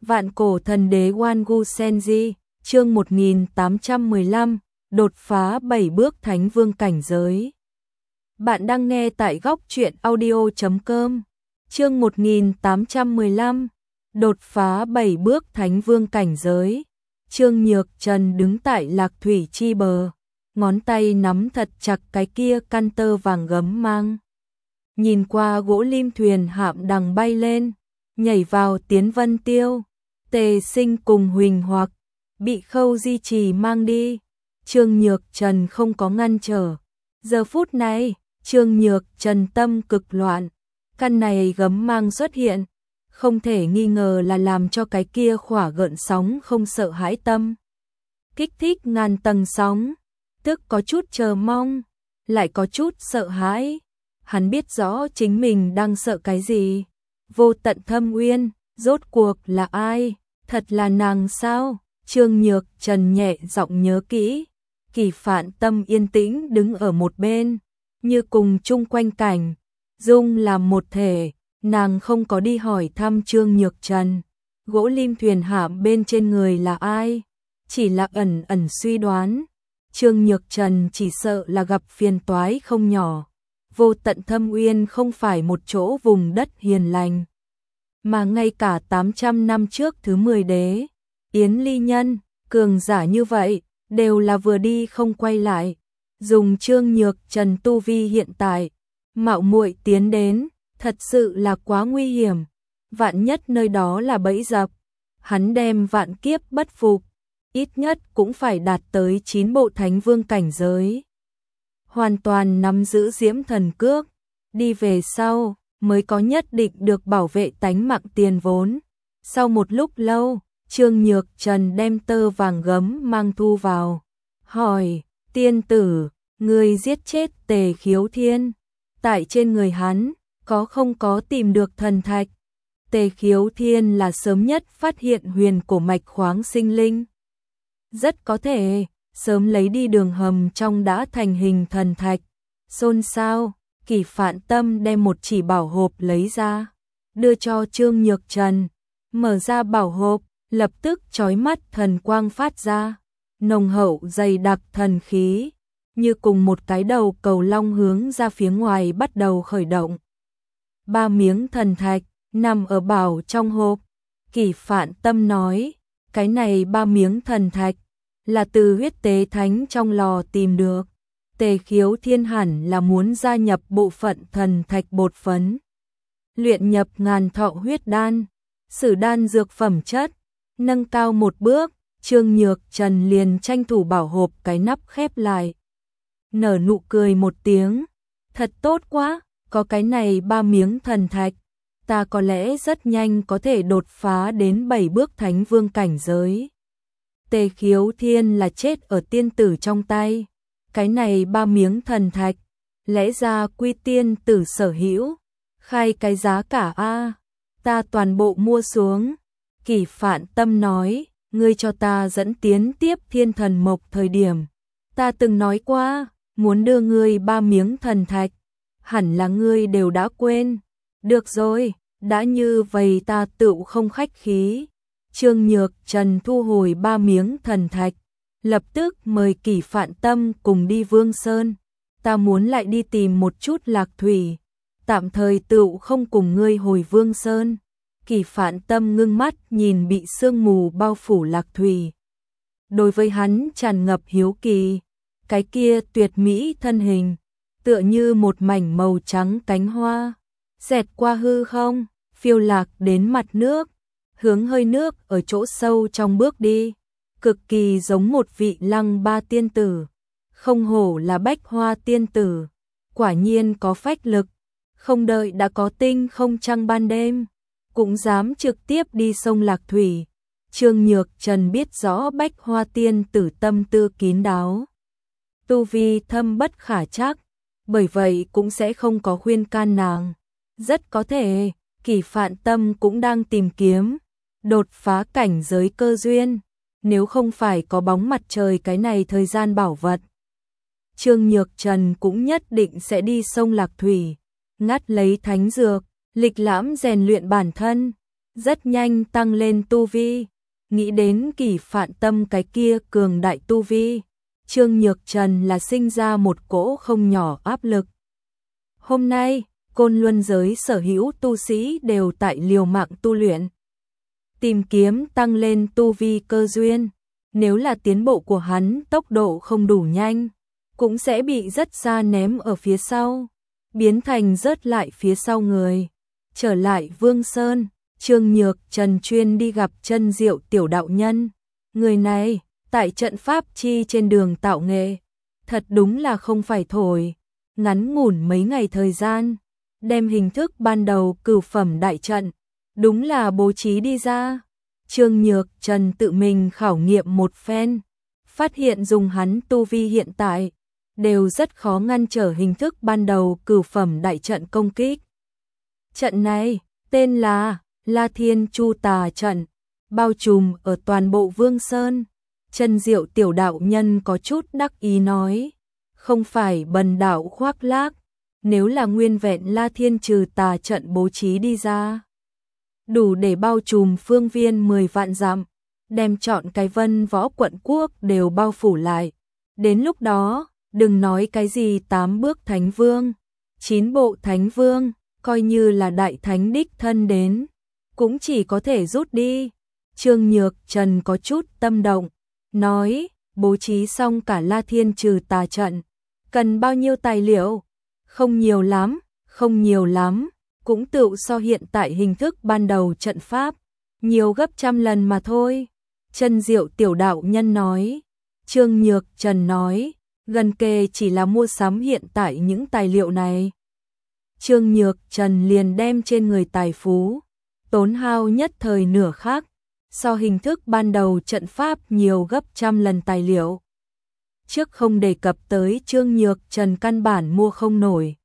Vạn cổ thần đế Wangu Senji, chương 1815, đột phá 7 bước thánh vương cảnh giới. Bạn đang nghe tại góc truyện audio.com, chương 1815, đột phá 7 bước thánh vương cảnh giới. Trương Nhược Trần đứng tại Lạc Thủy chi bờ, ngón tay nắm thật chặt cái kia căn tơ vàng gấm mang. Nhìn qua gỗ lim thuyền hạm đằng bay lên, nhảy vào Tiến Vân Tiêu. Tề Sinh cùng Huỳnh Hoặc bị Khâu Di Trì mang đi. Trương Nhược Trần không có ngăn trở. Giờ phút này, Trương Nhược Trần tâm cực loạn. Căn này gấm mang xuất hiện, không thể nghi ngờ là làm cho cái kia khỏa gợn sóng không sợ hãi tâm. Kích thích ngàn tầng sóng, tức có chút chờ mong, lại có chút sợ hãi. Hắn biết rõ chính mình đang sợ cái gì. Vô tận thâm uyên, rốt cuộc là ai? Thật là nàng sao? Trương Nhược Trần nhẹ giọng nhớ kỹ. Kỳ Phạn Tâm yên tĩnh đứng ở một bên, như cùng chung quanh cảnh, dung làm một thể. Nàng không có đi hỏi thăm Trương Nhược Trần, gỗ lim thuyền hạm bên trên người là ai, chỉ là ẩn ẩn suy đoán. Trương Nhược Trần chỉ sợ là gặp phiền toái không nhỏ. Vô tận thâm uyên không phải một chỗ vùng đất hiền lành, mà ngay cả 800 năm trước thứ 10 đế, Yến Ly Nhân, cường giả như vậy, đều là vừa đi không quay lại. Dùng Trương Nhược Trần tu vi hiện tại, mạo muội tiến đến, thật sự là quá nguy hiểm. Vạn nhất nơi đó là bẫy dập, hắn đem vạn kiếp bất phục, ít nhất cũng phải đạt tới 9 bộ thánh vương cảnh giới. Hoàn toàn nắm giữ diễm thần cước, đi về sau mới có nhất định được bảo vệ tánh mạng tiền vốn. Sau một lúc lâu, Trương Nhược Trần đem tơ vàng gấm mang thu vào, hỏi: tiên tử, người giết chết Tề Khiếu Thiên, tại trên người hắn có không có tìm được thần thạch? Tề Khiếu Thiên là sớm nhất phát hiện huyền cổ mạch khoáng sinh linh, rất có thể sớm lấy đi đường hầm trong đã thành hình thần thạch. Xôn xao. Kỳ Phạn Tâm đem một chỉ bảo hộp lấy ra, đưa cho Trương Nhược Trần. Mở ra bảo hộp, lập tức chói mắt thần quang phát ra, nồng hậu dày đặc thần khí, như cùng một cái đầu cầu long hướng ra phía ngoài bắt đầu khởi động. 3 miếng thần thạch nằm ở bảo trong hộp. Kỳ Phạn Tâm nói, cái này 3 miếng thần thạch là từ huyết tế thánh trong lò tìm được. Tề Khiếu Thiên hẳn là muốn gia nhập bộ phận thần thạch bột phấn, luyện nhập ngàn thọ huyết đan, sử đan dược phẩm chất, nâng cao một bước. Trương Nhược Trần liền tranh thủ bảo hộp cái nắp khép lại, nở nụ cười một tiếng, thật tốt quá, có cái này 3 miếng thần thạch, ta có lẽ rất nhanh có thể đột phá đến 7 bước thánh vương cảnh giới. Tề Khiếu Thiên là chết ở tiên tử trong tay. Cái này 3 miếng thần thạch, lẽ ra quy tiên tử sở hữu, khai cái giá cả a, ta toàn bộ mua xuống. Kỳ Phạn Tâm nói, ngươi cho ta dẫn tiến tiếp Thiên Thần Mộc thời điểm, ta từng nói qua, muốn đưa ngươi 3 miếng thần thạch, hẳn là ngươi đều đã quên. Được rồi, đã như vậy ta tựu không khách khí. Trương Nhược Trần thu hồi 3 miếng thần thạch, lập tức mời Kỳ Phạn Tâm cùng đi Vương Sơn. Ta muốn lại đi tìm một chút Lạc Thủy, tạm thời tựu không cùng ngươi hồi Vương Sơn. Kỳ Phạn Tâm ngưng mắt nhìn bị sương mù bao phủ Lạc Thủy. Đối với hắn tràn ngập hiếu kỳ, cái kia tuyệt mỹ thân hình, tựa như một mảnh màu trắng cánh hoa, xẹt qua hư không, phiêu lạc đến mặt nước, hướng hơi nước ở chỗ sâu trong bước đi. Cực kỳ giống một vị lăng ba tiên tử, không hổ là bách hoa tiên tử, quả nhiên có phách lực, không đợi đã có tinh không trăng ban đêm, cũng dám trực tiếp đi sông Lạc Thủy. Trương Nhược Trần biết rõ bách hoa tiên tử tâm tư kín đáo, tu vi thâm bất khả trắc, bởi vậy cũng sẽ không có khuyên can nàng. Rất có thể, Kỳ Phạn Tâm cũng đang tìm kiếm đột phá cảnh giới cơ duyên. Nếu không phải có bóng mặt trời cái này thời gian bảo vật, Trương Nhược Trần cũng nhất định sẽ đi sông Lạc Thủy, ngắt lấy thánh dược, lịch lãm rèn luyện bản thân. rất nhanh tăng lên tu vi. Nghĩ đến Kỷ Phạn Tâm cái kia cường đại tu vi, Trương Nhược Trần là sinh ra một cỗ không nhỏ áp lực. Hôm nay, Côn Luân giới sở hữu tu sĩ đều tại liều mạng tu luyện, tìm kiếm tăng lên tu vi cơ duyên. Nếu là tiến bộ của hắn tốc độ không đủ nhanh, cũng sẽ bị rất xa ném ở phía sau, biến thành rớt lại phía sau người. Trở lại Vương Sơn, Trương Nhược Trần chuyên đi gặp Chân Diệu tiểu đạo nhân. Người này, tại trận pháp chi trên đường tạo nghệ, thật đúng là không phải thổi. Ngắn ngủn mấy ngày thời gian, đem hình thức ban đầu cửu phẩm đại trận, đúng là bố trí đi ra. Trương Nhược Trần tự mình khảo nghiệm một phen, phát hiện dùng hắn tu vi hiện tại, đều rất khó ngăn trở hình thức ban đầu cửu phẩm đại trận công kích. Trận này, tên là La Thiên Chu Tà Trận, bao trùm ở toàn bộ Vương Sơn. Chân Diệu tiểu đạo nhân có chút đắc ý nói, không phải bần đạo khoác lác, nếu là nguyên vẹn La Thiên trừ tà trận bố trí đi ra, đủ để bao trùm phương viên 10 vạn dặm, đem trọn cái Vân Võ quận quốc đều bao phủ lại. Đến lúc đó, đừng nói cái gì 8 bước thánh vương, 9 bộ thánh vương, coi như là đại thánh đích thân đến, cũng chỉ có thể rút đi. Trương Nhược Trần có chút tâm động, nói, bố trí xong cả La Thiên trừ tà trận, cần bao nhiêu tài liệu? Không nhiều lắm, không nhiều lắm, cũng tựu so hiện tại hình thức ban đầu trận pháp, nhiều gấp trăm lần mà thôi. Chân Diệu tiểu đạo nhân nói. Trương Nhược Trần nói, gần kề chỉ là mua sắm hiện tại những tài liệu này. Trương Nhược Trần liền đem trên người tài phú, tốn hao nhất thời nửa khắc, so hình thức ban đầu trận pháp nhiều gấp trăm lần tài liệu. Trước không đề cập tới Trương Nhược Trần căn bản mua không nổi,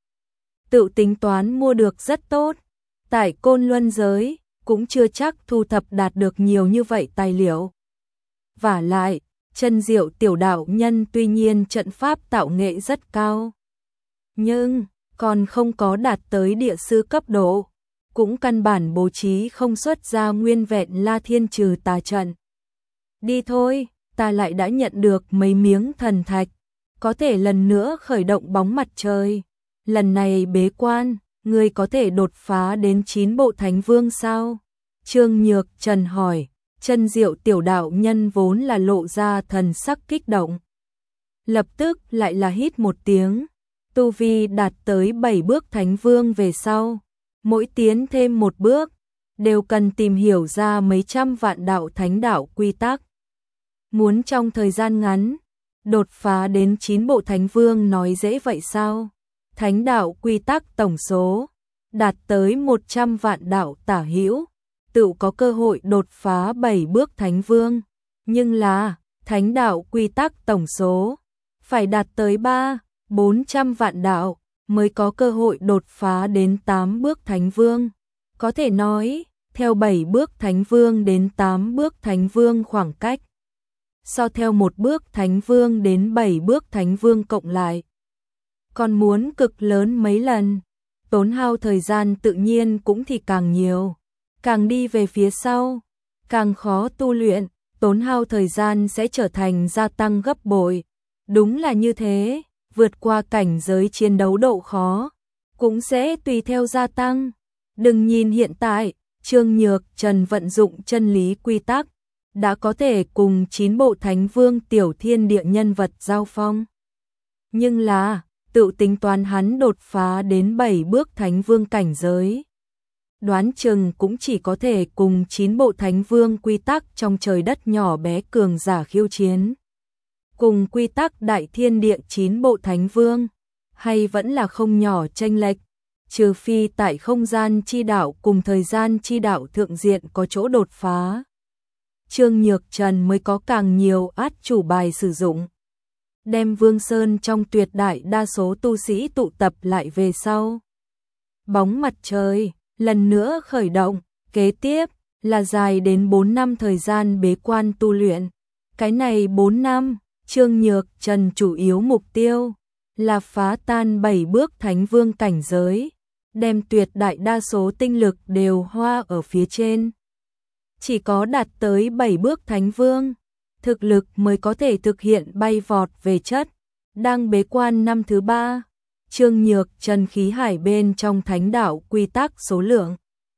tự tính toán mua được rất tốt, tại Côn Luân giới cũng chưa chắc thu thập đạt được nhiều như vậy tài liệu. Vả lại, Chân Diệu tiểu đạo nhân tuy nhiên trận pháp tạo nghệ rất cao, nhưng còn không có đạt tới địa sư cấp độ, cũng căn bản bố trí không xuất ra nguyên vẹn La Thiên trừ tà trận. Đi thôi, ta lại đã nhận được mấy miếng thần thạch, có thể lần nữa khởi động bóng mặt trời. Lần này bế quan, ngươi có thể đột phá đến 9 bộ thánh vương sao? Trương Nhược Trần hỏi. Chân Diệu tiểu đạo nhân vốn là lộ ra thần sắc kích động, lập tức lại là hít một tiếng. Tu vi đạt tới 7 bước thánh vương về sau, mỗi tiến thêm một bước, đều cần tìm hiểu ra mấy trăm vạn đạo thánh đạo quy tắc. Muốn trong thời gian ngắn, đột phá đến 9 bộ thánh vương nói dễ vậy sao? Thánh đạo quy tắc tổng số, đạt tới 100 vạn đạo tả hữu, tự có cơ hội đột phá 7 bước thánh vương. Nhưng là, thánh đạo quy tắc tổng số, phải đạt tới 400 vạn đạo, mới có cơ hội đột phá đến 8 bước thánh vương. Có thể nói, theo 7 bước thánh vương đến 8 bước thánh vương khoảng cách, so theo 1 bước thánh vương đến 7 bước thánh vương cộng lại, còn muốn cực lớn mấy lần, tốn hao thời gian tự nhiên cũng thì càng nhiều. Càng đi về phía sau, càng khó tu luyện, tốn hao thời gian sẽ trở thành gia tăng gấp bội. Đúng là như thế, vượt qua cảnh giới chiến đấu độ khó, cũng sẽ tùy theo gia tăng. Đừng nhìn hiện tại, Trương Nhược Trần vận dụng chân lý quy tắc, đã có thể cùng 9 bộ thánh vương tiểu thiên địa nhân vật giao phong. Nhưng là, tự tính toán hắn đột phá đến 7 bước thánh vương cảnh giới, đoán chừng cũng chỉ có thể cùng 9 bộ thánh vương quy tắc trong trời đất nhỏ bé cường giả khiêu chiến. Cùng quy tắc đại thiên địa 9 bộ thánh vương, hay vẫn là không nhỏ chênh lệch, trừ phi tại không gian chi đạo cùng thời gian chi đạo thượng diện có chỗ đột phá. Trương Nhược Trần mới có càng nhiều át chủ bài sử dụng. Đem Vương Sơn trong tuyệt đại đa số tu sĩ tụ tập lại về sau. Bóng mặt trời lần nữa khởi động, kế tiếp là dài đến 4 năm thời gian bế quan tu luyện. Cái này 4 năm, Trương Nhược Trần chủ yếu mục tiêu là phá tan 7 bước thánh vương cảnh giới, đem tuyệt đại đa số tinh lực đều hoa ở phía trên, chỉ có đạt tới 7 bước Thánh Vương, thực lực mới có thể thực hiện bay vọt về chất. Đang bế quan năm thứ 3, Trương Nhược Trần khí hải bên trong thánh đạo quy tắc số lượng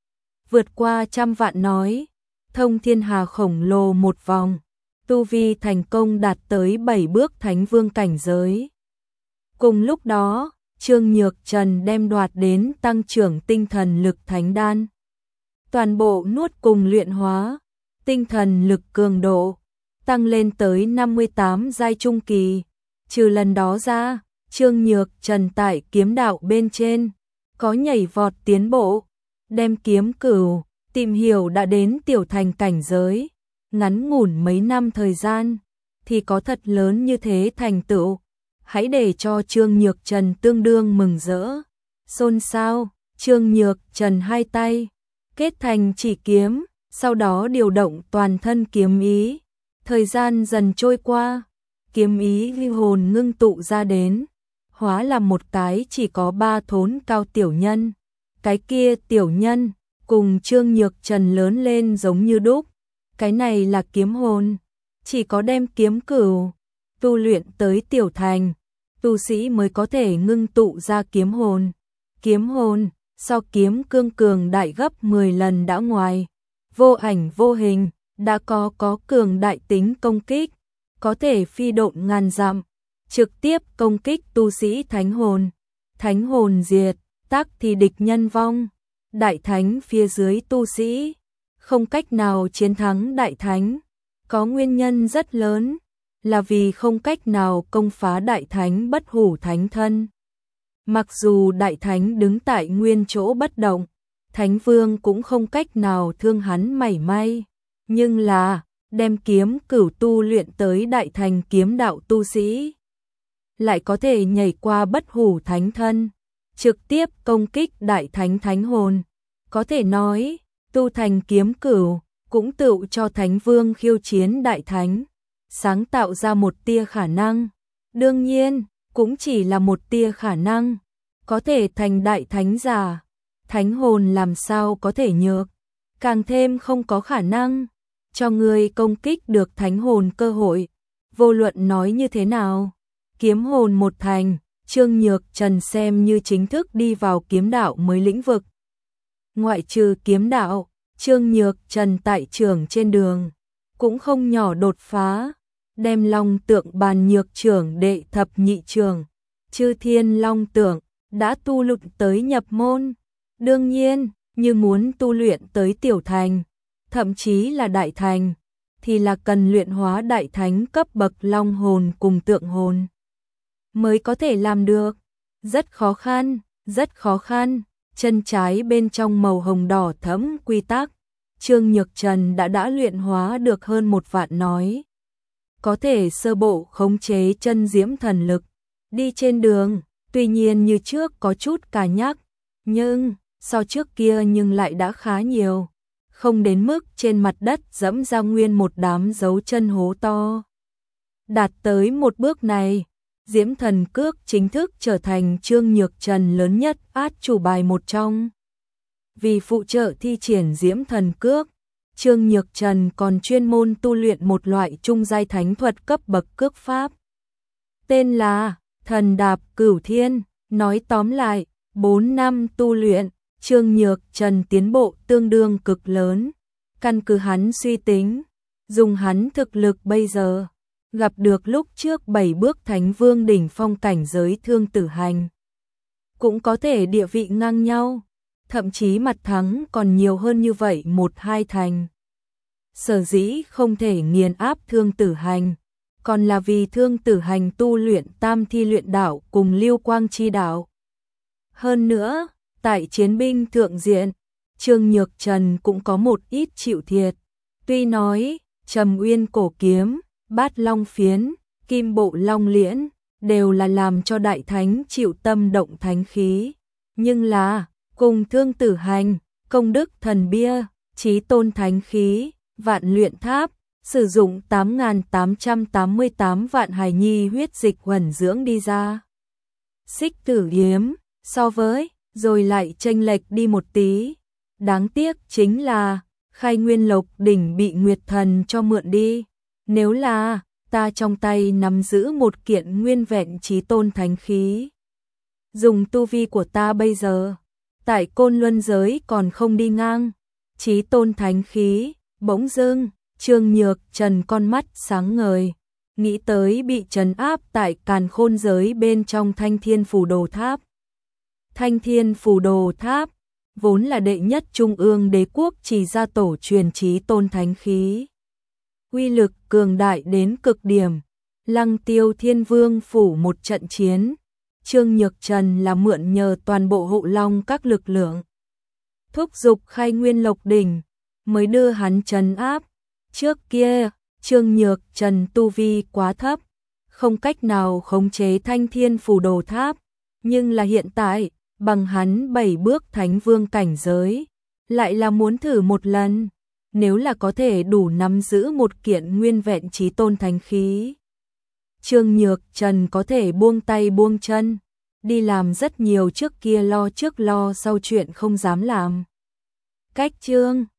vượt qua 100 vạn nói, thông thiên hà khổng lồ một vòng, tu vi thành công đạt tới 7 bước Thánh Vương cảnh giới. Cùng lúc đó, Trương Nhược Trần đem đoạt đến tăng trưởng tinh thần lực thánh đan. Toàn bộ nuốt cùng luyện hóa, tinh thần lực cường độ, tăng lên tới 58 giai trung kỳ. Trừ lần đó ra, Trương Nhược Trần tại kiếm đạo bên trên, có nhảy vọt tiến bộ, đem kiếm cửu, tìm hiểu đã đến tiểu thành cảnh giới, ngắn ngủn mấy năm thời gian, thì có thật lớn như thế thành tựu. Hãy để cho Trương Nhược Trần tương đương mừng rỡ. Xôn xao, Trương Nhược Trần hai tay kết thành chỉ kiếm, sau đó điều động toàn thân kiếm ý. Thời gian dần trôi qua, kiếm ý linh hồn ngưng tụ ra đến, hóa là một cái chỉ có 3 thốn cao tiểu nhân. Cái kia tiểu nhân cùng Trương Nhược Trần lớn lên giống như đúc. Cái này là kiếm hồn, chỉ có đem kiếm cửu tu luyện tới tiểu thành, tu sĩ mới có thể ngưng tụ ra kiếm hồn. Kiếm hồn so kiếm cương cường đại gấp 10 lần đã ngoài, vô ảnh vô hình, đã có cường đại tính công kích, có thể phi độn ngàn dặm, trực tiếp công kích tu sĩ thánh hồn. Thánh hồn diệt, tắc thì địch nhân vong. Đại thánh phía dưới tu sĩ không cách nào chiến thắng đại thánh, có nguyên nhân rất lớn, là vì không cách nào công phá đại thánh bất hủ thánh thân. Mặc dù đại thánh đứng tại nguyên chỗ bất động, Thánh Vương cũng không cách nào thương hắn mảy may, nhưng là đem kiếm cửu tu luyện tới đại thành kiếm đạo tu sĩ, lại có thể nhảy qua bất hủ thánh thân, trực tiếp công kích đại thánh thánh hồn. Có thể nói, tu thành kiếm cửu cũng tựu cho Thánh Vương khiêu chiến đại thánh, sáng tạo ra một tia khả năng. Đương nhiên, cũng chỉ là một tia khả năng, có thể thành đại thánh giả, thánh hồn làm sao có thể nhược, càng thêm không có khả năng cho người công kích được thánh hồn cơ hội. Vô luận nói như thế nào, kiếm hồn một thành, Trương Nhược Trần xem như chính thức đi vào kiếm đạo mới lĩnh vực. Ngoại trừ kiếm đạo, Trương Nhược Trần tại trưởng trên đường cũng không nhỏ đột phá, đem Long Tượng Bàn Nhược trưởng đệ thập nhị trưởng, Chư Thiên Long Tượng đã tu luyện tới nhập môn. Đương nhiên, như muốn tu luyện tới tiểu thành, thậm chí là đại thành, thì là cần luyện hóa đại thánh cấp bậc long hồn cùng tượng hồn mới có thể làm được. Rất khó khăn, rất khó khăn. Chân trái bên trong màu hồng đỏ thẫm quy tắc, Trương Nhược Trần đã luyện hóa được hơn 1 vạn nói. Có thể sơ bộ khống chế chân diễm thần lực, đi trên đường, tuy nhiên như trước có chút cà nhắc, nhưng so trước kia nhưng lại đã khá nhiều, không đến mức trên mặt đất dẫm ra nguyên một đám dấu chân hố to. Đạt tới một bước này, Diễm Thần Cước chính thức trở thành Trương Nhược Trần lớn nhất át chủ bài một trong. Vì phụ trợ thi triển Diễm Thần Cước, Trương Nhược Trần còn chuyên môn tu luyện một loại trung giai thánh thuật cấp bậc cước pháp. Tên là Thần Đạp Cửu Thiên. Nói tóm lại, 4 năm tu luyện, Trương Nhược Trần tiến bộ tương đương cực lớn. Căn cứ hắn suy tính, dùng hắn thực lực bây giờ, gặp được lúc trước 7 bước Thánh Vương đỉnh phong cảnh giới Thương Tử Hành, cũng có thể địa vị ngang nhau, thậm chí mặt thắng còn nhiều hơn như vậy 1-2 thành. Sở dĩ không thể nghiền áp Thương Tử Hành, còn là vì Thương Tử Hành tu luyện Tam Thi Luyện Đạo cùng Lưu Quang Chi Đạo. Hơn nữa, tại chiến binh thượng diện, Trương Nhược Trần cũng có một ít chịu thiệt. Tuy nói, Trầm Uyên cổ kiếm, Bát Long phiến, Kim Bộ Long liễn đều là làm cho đại thánh chịu tâm động thánh khí, nhưng là cùng Thương Tử Hành, Công Đức Thần Bia, Chí Tôn thánh khí, Vạn Luyện Tháp, sử dụng 8.888 vạn hài nhi huyết dịch huẩn dưỡng đi ra. Xích Tử Yếm, so với rồi lại chênh lệch đi một tí. Đáng tiếc chính là Khai Nguyên Lộc đỉnh bị Nguyệt Thần cho mượn đi. Nếu là ta trong tay nắm giữ một kiện nguyên vẹn chí tôn thánh khí. Dùng tu vi của ta bây giờ, tại Côn Luân giới còn không đi ngang. Chí tôn thánh khí, bỗng dưng, Trương Nhược Trần con mắt sáng ngời, nghĩ tới bị trấn áp tại Càn Khôn giới bên trong Thanh Thiên Phù Đồ Tháp. Thanh Thiên Phù Đồ Tháp vốn là đệ nhất trung ương đế quốc chỉ ra tổ truyền chí tôn thánh khí. Uy lực cường đại đến cực điểm, Lăng Tiêu Thiên Vương phủ một trận chiến, Trương Nhược Trần là mượn nhờ toàn bộ hộ long các lực lượng. Thúc giục Khai Nguyên Lộc đỉnh, mới đưa hắn trấn áp. Trước kia, Trương Nhược Trần tu vi quá thấp, không cách nào khống chế Thanh Thiên Phù Đồ Tháp, nhưng là hiện tại, bằng hắn 7 bước thánh vương cảnh giới, lại là muốn thử một lần, nếu là có thể đủ nắm giữ một kiện nguyên vẹn chí tôn thánh khí. Trương Nhược Trần có thể buông tay buông chân, đi làm rất nhiều trước kia lo trước lo sau chuyện không dám làm. Cách chương